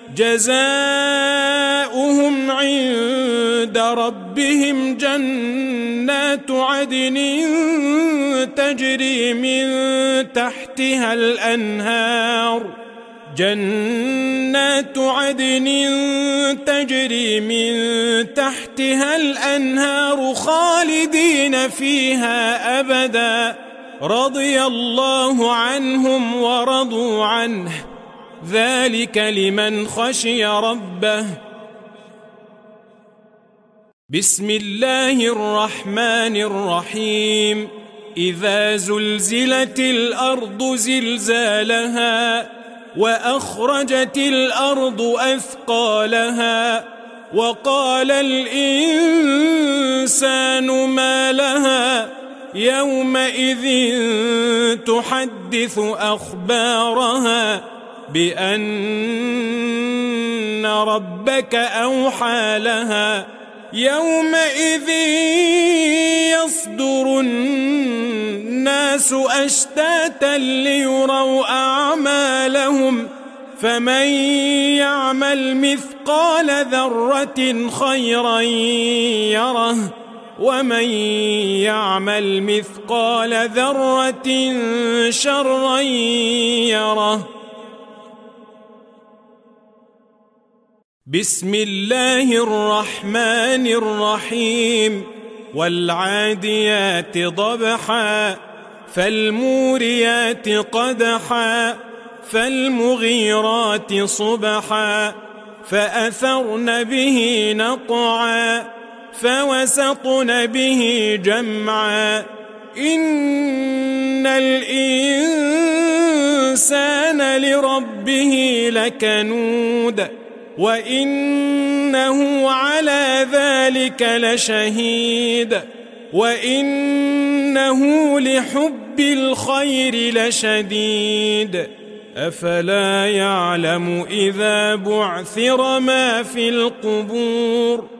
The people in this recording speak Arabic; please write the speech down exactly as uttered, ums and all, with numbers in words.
جزاؤهم عند ربهم جنات عدن تجري من تحتها الأنهار جنات عدن تجري من تحتها الأنهار خالدين فيها أبدا رضي الله عنهم ورضوا عنه ذلك لمن خشي ربه. بسم الله الرحمن الرحيم. إذا زلزلت الأرض زلزالها وأخرجت الأرض أثقالها وقال الإنسان ما لها يومئذ تحدث أخبارها بأن ربك أوحى لها يومئذ يصدر الناس أشتاتا ليروا أعمالهم فمن يعمل مثقال ذرة خيرا يره ومن يعمل مثقال ذرة شرا يره. بسم الله الرحمن الرحيم. والعاديات ضبحا فالموريات قدحا فالمغيرات صبحا فأثرن به نقعا فوسطن به جمعا إن الإنسان لربه لكنود وإنه على ذلك لشهيد وإنه لحب الخير لشديد أفلا يعلم إذا بعثر ما في القبور